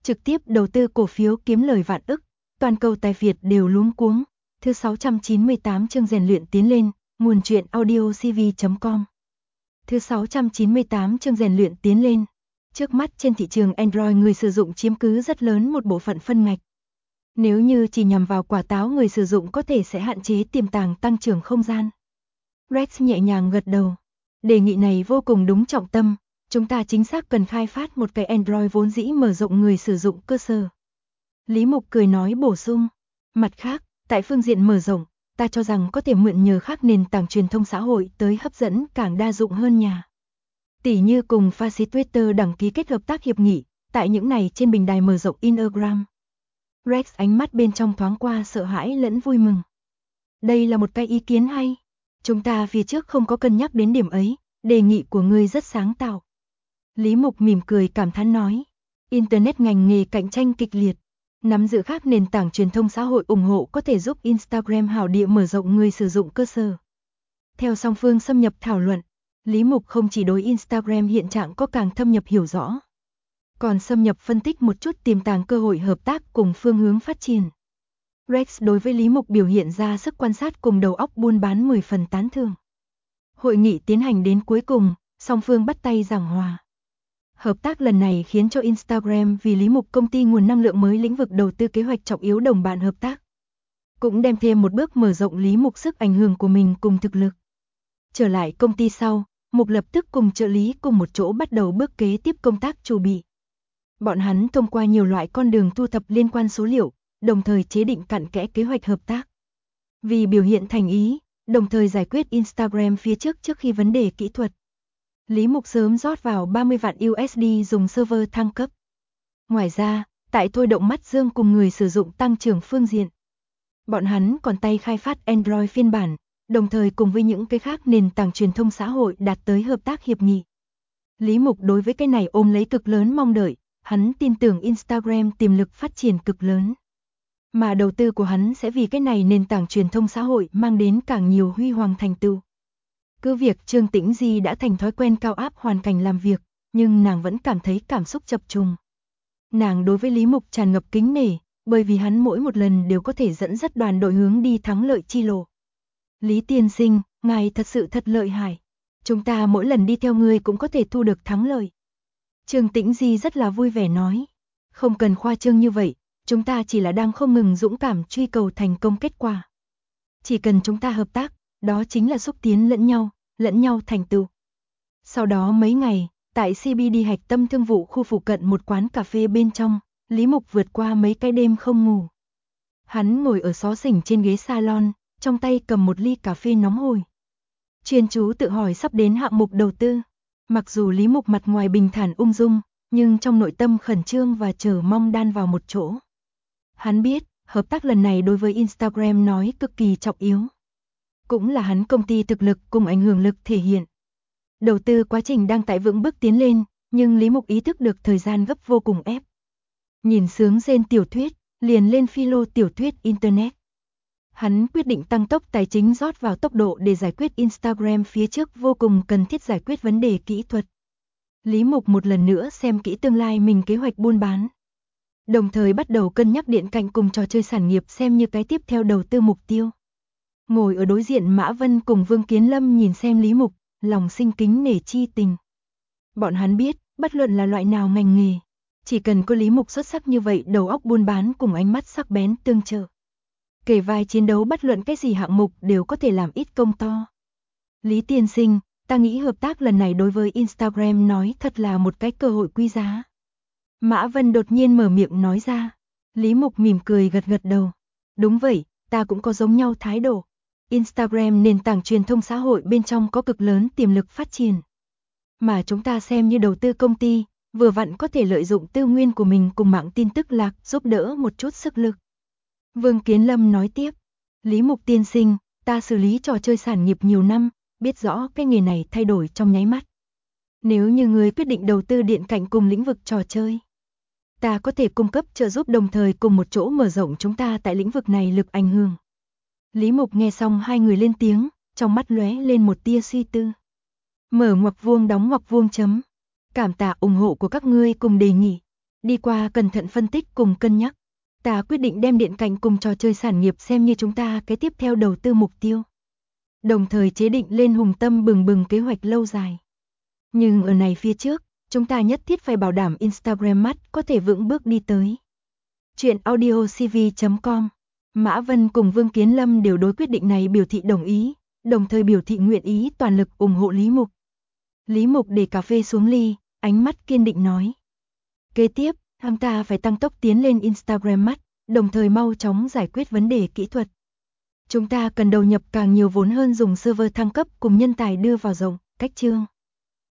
trực tiếp đầu tư cổ phiếu kiếm lời vạn ức, toàn cầu tài Việt đều luống cuống. Thứ 698 chương rèn luyện tiến lên, nguồn truyện audio cv.com. Thứ 698 chương rèn luyện tiến lên. Trước mắt trên thị trường Android người sử dụng chiếm cứ rất lớn một bộ phận phân ngạch. Nếu như chỉ nhằm vào quả táo người sử dụng có thể sẽ hạn chế tiềm tàng tăng trưởng không gian. Rex nhẹ nhàng gật đầu. Đề nghị này vô cùng đúng trọng tâm, chúng ta chính xác cần khai phát một cái Android vốn dĩ mở rộng người sử dụng cơ sở. Lý Mục cười nói bổ sung. Mặt khác, tại phương diện mở rộng, ta cho rằng có thể mượn nhờ khác nền tảng truyền thông xã hội tới hấp dẫn càng đa dụng hơn nhà. Tỉ như cùng Facilitator đăng ký kết hợp tác hiệp nghị, tại những này trên bình đài mở rộng Instagram. Rex ánh mắt bên trong thoáng qua sợ hãi lẫn vui mừng. Đây là một cái ý kiến hay. Chúng ta phía trước không có cân nhắc đến điểm ấy, đề nghị của ngươi rất sáng tạo. Lý Mục mỉm cười cảm thán nói. Internet ngành nghề cạnh tranh kịch liệt. Nắm giữ khác nền tảng truyền thông xã hội ủng hộ có thể giúp Instagram hảo địa mở rộng người sử dụng cơ sở. Theo song phương xâm nhập thảo luận, Lý Mục không chỉ đối Instagram hiện trạng có càng thâm nhập hiểu rõ, còn xâm nhập phân tích một chút tiềm tàng cơ hội hợp tác cùng phương hướng phát triển. Rex đối với Lý Mục biểu hiện ra sức quan sát cùng đầu óc buôn bán 10 phần tán thưởng. Hội nghị tiến hành đến cuối cùng, song phương bắt tay giảng hòa. Hợp tác lần này khiến cho Instagram vì Lý Mục công ty nguồn năng lượng mới lĩnh vực đầu tư kế hoạch trọng yếu đồng bạn hợp tác. Cũng đem thêm một bước mở rộng Lý Mục sức ảnh hưởng của mình cùng thực lực. Trở lại công ty sau, Mục lập tức cùng trợ lý cùng một chỗ bắt đầu bước kế tiếp công tác chuẩn bị. Bọn hắn thông qua nhiều loại con đường thu thập liên quan số liệu, đồng thời chế định cặn kẽ kế hoạch hợp tác. Vì biểu hiện thành ý, đồng thời giải quyết Instagram phía trước khi vấn đề kỹ thuật. Lý Mục sớm rót vào 30 vạn USD dùng server thăng cấp. Ngoài ra, tại thôi động mắt dương cùng người sử dụng tăng trưởng phương diện. Bọn hắn còn tay khai phát Android phiên bản, đồng thời cùng với những cái khác nền tảng truyền thông xã hội đạt tới hợp tác hiệp nghị. Lý Mục đối với cái này ôm lấy cực lớn mong đợi, hắn tin tưởng Instagram tiềm lực phát triển cực lớn. Mà đầu tư của hắn sẽ vì cái này nền tảng truyền thông xã hội mang đến càng nhiều huy hoàng thành tựu. Cứ việc Trương Tĩnh Di đã thành thói quen cao áp hoàn cảnh làm việc, nhưng nàng vẫn cảm thấy cảm xúc chập trùng. Nàng đối với Lý Mục tràn ngập kính nể, bởi vì hắn mỗi một lần đều có thể dẫn dắt đoàn đội hướng đi thắng lợi chi lộ. Lý tiên sinh, ngài thật sự thật lợi hại. Chúng ta mỗi lần đi theo ngươi cũng có thể thu được thắng lợi. Trương Tĩnh Di rất là vui vẻ nói. Không cần khoa trương như vậy, chúng ta chỉ là đang không ngừng dũng cảm truy cầu thành công kết quả. Chỉ cần chúng ta hợp tác, đó chính là xúc tiến lẫn nhau thành tựu. Sau đó mấy ngày, tại CBD hạch tâm thương vụ khu phụ cận một quán cà phê bên trong, Lý Mục vượt qua mấy cái đêm không ngủ. Hắn ngồi ở xó xỉnh trên ghế salon, trong tay cầm một ly cà phê nóng hổi. Chuyên chú tự hỏi sắp đến hạng mục đầu tư. Mặc dù Lý Mục mặt ngoài bình thản ung dung, nhưng trong nội tâm khẩn trương và chờ mong đan vào một chỗ. Hắn biết, hợp tác lần này đối với Instagram nói cực kỳ trọng yếu. Cũng là hắn công ty thực lực cùng ảnh hưởng lực thể hiện. Đầu tư quá trình đang tại vững bước tiến lên, nhưng Lý Mục ý thức được thời gian gấp vô cùng ép. Nhìn sướng rên tiểu thuyết, liền lên philo tiểu thuyết Internet. Hắn quyết định tăng tốc tài chính rót vào tốc độ để giải quyết Instagram phía trước vô cùng cần thiết giải quyết vấn đề kỹ thuật. Lý Mục một lần nữa xem kỹ tương lai mình kế hoạch buôn bán. Đồng thời bắt đầu cân nhắc điện cạnh cùng trò chơi sản nghiệp xem như cái tiếp theo đầu tư mục tiêu. Ngồi ở đối diện Mã Vân cùng Vương Kiến Lâm nhìn xem Lý Mục, lòng sinh kính nể chi tình. Bọn hắn biết, bất luận là loại nào ngành nghề, chỉ cần có Lý Mục xuất sắc như vậy đầu óc buôn bán cùng ánh mắt sắc bén tương trợ. Kể vai chiến đấu bất luận cái gì hạng mục đều có thể làm ít công to. Lý tiên sinh, ta nghĩ hợp tác lần này đối với Instagram nói thật là một cái cơ hội quý giá. Mã Vân đột nhiên mở miệng nói ra. Lý Mục mỉm cười gật gật đầu. Đúng vậy, ta cũng có giống nhau thái độ. Instagram nền tảng truyền thông xã hội bên trong có cực lớn tiềm lực phát triển. Mà chúng ta xem như đầu tư công ty, vừa vặn có thể lợi dụng tư nguyên của mình cùng mạng tin tức lạc giúp đỡ một chút sức lực. Vương Kiến Lâm nói tiếp. Lý Mục tiên sinh, ta xử lý trò chơi sản nghiệp nhiều năm, biết rõ cái nghề này thay đổi trong nháy mắt. Nếu như người quyết định đầu tư điện cạnh cùng lĩnh vực trò chơi, ta có thể cung cấp trợ giúp đồng thời cùng một chỗ mở rộng chúng ta tại lĩnh vực này lực ảnh hưởng. Lý Mục nghe xong hai người lên tiếng, trong mắt lóe lên một tia suy tư. Mở ngoặc vuông đóng ngoặc vuông chấm. Cảm tạ ủng hộ của các ngươi cùng đề nghị. Đi qua cẩn thận phân tích cùng cân nhắc, ta quyết định đem điện cảnh cùng trò chơi sản nghiệp xem như chúng ta cái tiếp theo đầu tư mục tiêu. Đồng thời chế định lên hùng tâm bừng bừng kế hoạch lâu dài. Nhưng ở này phía trước, chúng ta nhất thiết phải bảo đảm Instagram mắt có thể vững bước đi tới. Chuyện audiocv.com. Mã Vân cùng Vương Kiến Lâm đều đối quyết định này biểu thị đồng ý, đồng thời biểu thị nguyện ý toàn lực ủng hộ Lý Mục. Lý Mục để cà phê xuống ly, ánh mắt kiên định nói. Kế tiếp, chúng ta phải tăng tốc tiến lên Instagram mắt, đồng thời mau chóng giải quyết vấn đề kỹ thuật. Chúng ta cần đầu nhập càng nhiều vốn hơn dùng server thăng cấp cùng nhân tài đưa vào rộng, cách chương.